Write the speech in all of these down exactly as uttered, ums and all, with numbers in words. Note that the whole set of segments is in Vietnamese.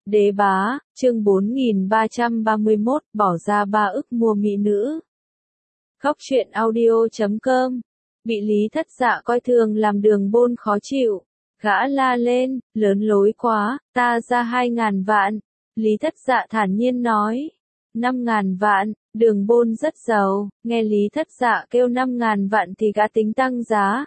Đế bá, chương bốn nghìn ba trăm ba mươi mốt, bỏ ra ba ức mua mỹ nữ. Khóc chuyện audio chấm com. Bị Lý Thất Dạ coi thường làm Đường Bôn khó chịu. Gã la lên, lớn lối quá, ta ra hai ngàn vạn. Lý Thất Dạ thản nhiên nói. Năm ngàn vạn, Đường Bôn rất giàu, nghe Lý Thất Dạ kêu năm ngàn vạn thì gã tính tăng giá.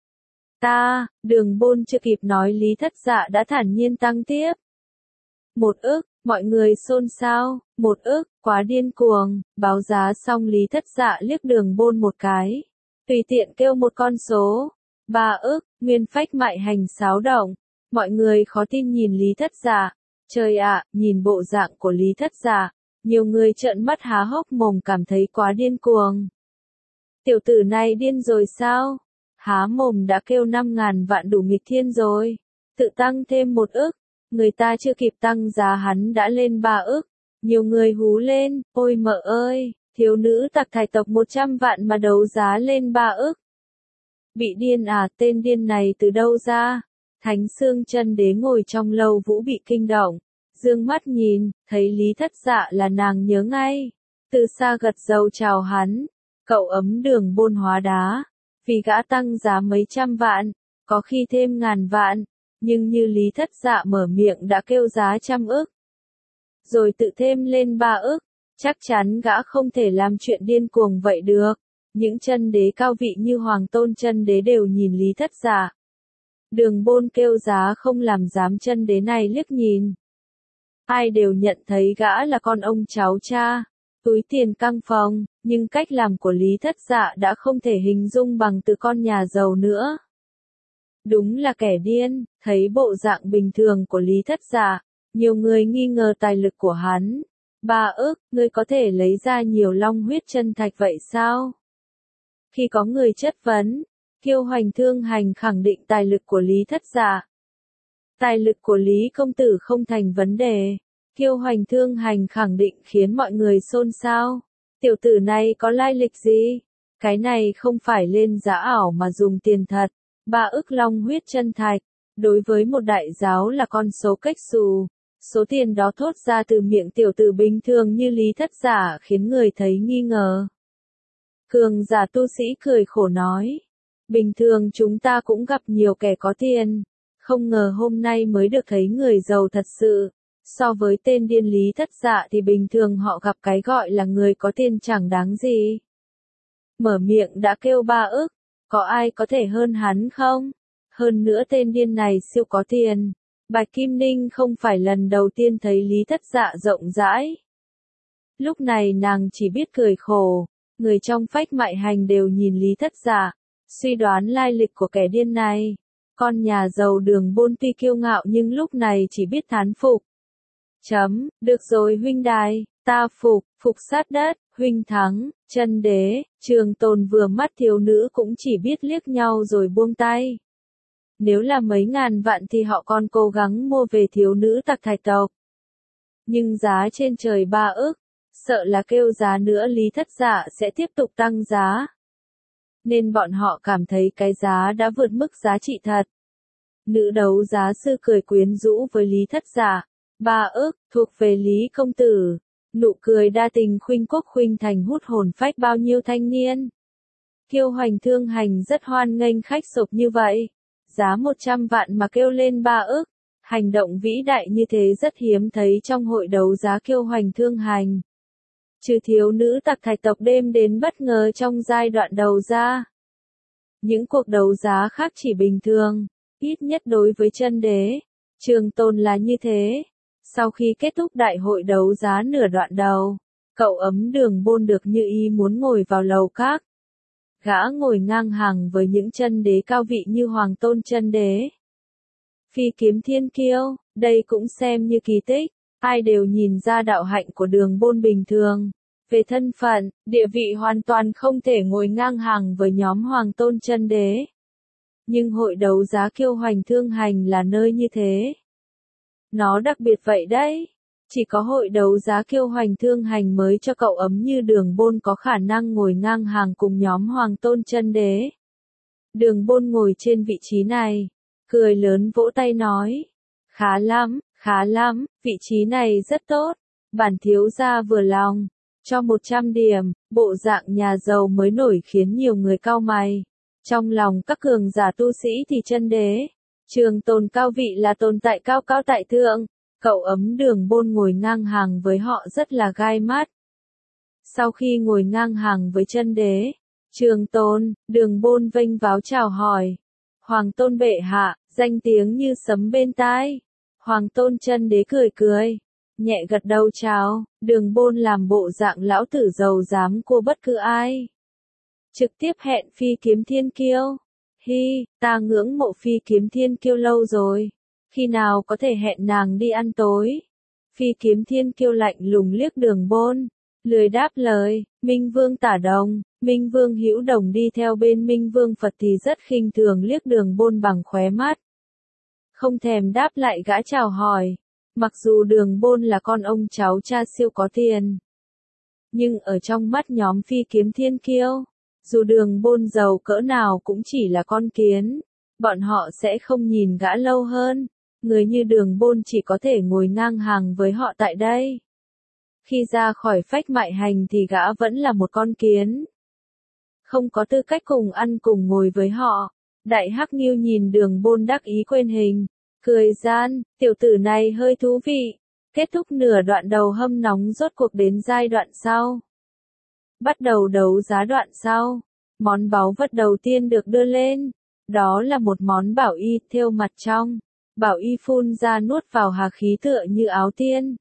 Ta, Đường Bôn chưa kịp nói Lý Thất Dạ đã thản nhiên tăng tiếp. Một ức, mọi người xôn xao, một ức, quá điên cuồng, báo giá xong Lý Thất Dạ liếc Đường Bôn một cái. Tùy tiện kêu một con số, ba ức, nguyên phách mại hành xáo động. Mọi người khó tin nhìn Lý Thất Dạ. Trời ạ, nhìn bộ dạng của Lý Thất Dạ, nhiều người trợn mắt há hốc mồm cảm thấy quá điên cuồng. Tiểu tử này điên rồi sao? Há mồm đã kêu năm ngàn vạn đủ nghịch thiên rồi. Tự tăng thêm một ức. Người ta chưa kịp tăng giá hắn đã lên ba ức. Nhiều người hú lên, ôi mợ ơi, thiếu nữ tặc thải tộc một trăm vạn mà đấu giá lên ba ức. Bị điên à, tên điên này từ đâu ra? Thánh Xương Chân Đế ngồi trong lâu vũ bị kinh động. Dương mắt nhìn, thấy Lý Thất Dạ là nàng nhớ ngay. Từ xa gật đầu chào hắn. Cậu ấm Đường Bôn hóa đá. Vì gã tăng giá mấy trăm vạn, có khi thêm ngàn vạn. Nhưng như Lý Thất Dạ mở miệng đã kêu giá trăm ức. Rồi tự thêm lên ba ức. Chắc chắn gã không thể làm chuyện điên cuồng vậy được. Những chân đế cao vị như Hoàng Tôn Chân Đế đều nhìn Lý Thất Dạ. Đường Bôn kêu giá không làm dám chân đế này liếc nhìn. Ai đều nhận thấy gã là con ông cháu cha. Túi tiền căng phòng, nhưng cách làm của Lý Thất Dạ đã không thể hình dung bằng từ con nhà giàu nữa. Đúng là kẻ điên, thấy bộ dạng bình thường của Lý Thất Dạ, nhiều người nghi ngờ tài lực của hắn. Ba ức, ngươi có thể lấy ra nhiều long huyết chân thạch vậy sao? Khi có người chất vấn, Kiêu Hoành Thương Hành khẳng định tài lực của Lý Thất Dạ. Tài lực của Lý công tử không thành vấn đề. Kiêu Hoành Thương Hành khẳng định khiến mọi người xôn xao. Tiểu tử này có lai lịch gì? Cái này không phải lên giá ảo mà dùng tiền thật. Ba ức long huyết chân thạch, đối với một đại giáo là con số cách xù. Số tiền đó thốt ra từ miệng tiểu tử bình thường như Lý Thất Dạ khiến người thấy nghi ngờ. Cường giả tu sĩ cười khổ nói. Bình thường chúng ta cũng gặp nhiều kẻ có tiền. Không ngờ hôm nay mới được thấy người giàu thật sự. So với tên điên Lý Thất Dạ thì bình thường họ gặp cái gọi là người có tiền chẳng đáng gì. Mở miệng đã kêu ba ức. Có ai có thể hơn hắn không? Hơn nữa tên điên này siêu có tiền. Bạch Kim Ninh không phải lần đầu tiên thấy Lý Thất Dạ rộng rãi. Lúc này nàng chỉ biết cười khổ. Người trong phách mại hành đều nhìn Lý Thất Dạ, suy đoán lai lịch của kẻ điên này. Con nhà giàu Đường Bôn tuy kiêu ngạo nhưng lúc này chỉ biết thán phục. Chấm, được rồi huynh đài, ta phục, phục sát đất, huynh thắng, chân đế, Trường Tồn vừa mắt thiếu nữ cũng chỉ biết liếc nhau rồi buông tay. Nếu là mấy ngàn vạn thì họ còn cố gắng mua về thiếu nữ tặc thải tộc. Nhưng giá trên trời ba ức, sợ là kêu giá nữa Lý Thất Dạ sẽ tiếp tục tăng giá. Nên bọn họ cảm thấy cái giá đã vượt mức giá trị thật. Nữ đấu giá sư cười quyến rũ với Lý Thất Dạ. Ba ức, thuộc về Lý công tử. Nụ cười đa tình khuynh quốc khuynh thành hút hồn phách bao nhiêu thanh niên. Kiêu Hoành Thương Hành rất hoan nghênh khách sộp như vậy. Giá một trăm vạn mà kêu lên ba ức. Hành động vĩ đại như thế rất hiếm thấy trong hội đấu giá Kiêu Hoành Thương Hành. Trừ thiếu nữ tặc thải tộc đêm đến bất ngờ trong giai đoạn đầu ra. Những cuộc đấu giá khác chỉ bình thường, ít nhất đối với chân đế. Trường Tồn là như thế. Sau khi kết thúc đại hội đấu giá nửa đoạn đầu, cậu ấm Đường Bôn được như ý muốn ngồi vào lầu các. Gã ngồi ngang hàng với những chân đế cao vị như Hoàng Tôn Chân Đế. Phi kiếm thiên kiêu, đây cũng xem như kỳ tích. Ai đều nhìn ra đạo hạnh của Đường Bôn bình thường. Về thân phận, địa vị hoàn toàn không thể ngồi ngang hàng với nhóm Hoàng Tôn Chân Đế. Nhưng hội đấu giá Kiêu Hoành Thương Hành là nơi như thế. Nó đặc biệt vậy đấy. Chỉ có hội đấu giá Kiêu Hoành Thương Hành mới cho cậu ấm như Đường Bôn có khả năng ngồi ngang hàng cùng nhóm Hoàng Tôn Chân Đế. Đường Bôn ngồi trên vị trí này, cười lớn vỗ tay nói. Khá lắm, Khá lắm, vị trí này rất tốt. Bản thiếu gia vừa lòng. Cho một trăm điểm, bộ dạng nhà giàu mới nổi khiến nhiều người cau mày. Trong lòng các cường giả tu sĩ thì chân đế. Trường tồn cao vị là tồn tại cao cao tại thượng. Cậu ấm Đường Bôn ngồi ngang hàng với họ rất là gai mắt. Sau khi ngồi ngang hàng với chân đế, Trường Tôn, Đường Bôn vênh váo chào hỏi. Hoàng tôn bệ hạ, danh tiếng như sấm bên tai. Hoàng tôn chân đế cười cười, nhẹ gật đầu chào. Đường Bôn làm bộ dạng lão tử giàu dám cua bất cứ ai. Trực tiếp hẹn Phi Kiếm Thiên Kiêu. Hi, ta ngưỡng mộ Phi Kiếm Thiên Kiêu lâu rồi. Khi nào có thể hẹn nàng đi ăn tối? Phi Kiếm Thiên Kiêu lạnh lùng liếc Đường Bôn, lười đáp lời. Minh Vương Tả Đồng, Minh Vương Hữu Đồng đi theo bên Minh Vương Phật thì rất khinh thường liếc Đường Bôn bằng khóe mắt. Không thèm đáp lại gã chào hỏi. Mặc dù Đường Bôn là con ông cháu cha siêu có tiền, nhưng ở trong mắt nhóm Phi Kiếm Thiên Kiêu, dù Đường Bôn giàu cỡ nào cũng chỉ là con kiến, bọn họ sẽ không nhìn gã lâu hơn. Người như Đường Bôn chỉ có thể ngồi ngang hàng với họ tại đây. Khi ra khỏi phách mại hành thì gã vẫn là một con kiến, không có tư cách cùng ăn cùng ngồi với họ. Đại Hắc Ngưu nhìn Đường Bôn đắc ý quên hình, cười gian, tiểu tử này hơi thú vị. Kết thúc nửa đoạn đầu hâm nóng rốt cuộc đến giai đoạn sau. Bắt đầu đấu giá đoạn sau. Món báu vật đầu tiên được đưa lên, đó là một món bảo y thêu mặt trong. Bảo y phun ra nuốt vào hà khí tựa như áo tiên.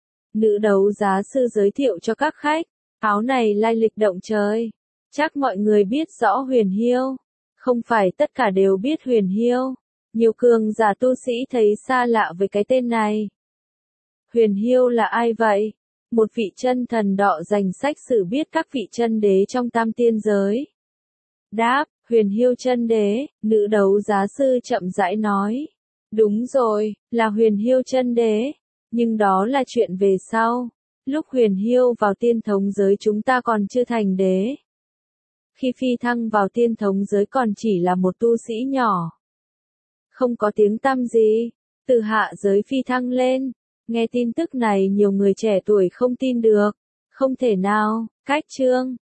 Nữ đấu giá sư giới thiệu cho các khách, áo này lai lịch động trời. Chắc mọi người biết rõ Huyền Hiêu. Không phải tất cả đều biết Huyền Hiêu. Nhiều cường giả tu sĩ thấy xa lạ với cái tên này. Huyền Hiêu là ai vậy? Một vị chân thần đọ danh sách sử biết các vị chân đế trong tam tiên giới. Đáp, Huyền Hiêu chân đế, nữ đấu giá sư chậm rãi nói. Đúng rồi, là Huyền Hiêu chân đế. Nhưng đó là chuyện về sau. Lúc Huyền Hiêu vào tiên thống giới chúng ta còn chưa thành đế. Khi phi thăng vào tiên thống giới còn chỉ là một tu sĩ nhỏ. Không có tiếng tăm gì. Từ hạ giới phi thăng lên. Nghe tin tức này nhiều người trẻ tuổi không tin được. Không thể nào, cách chương.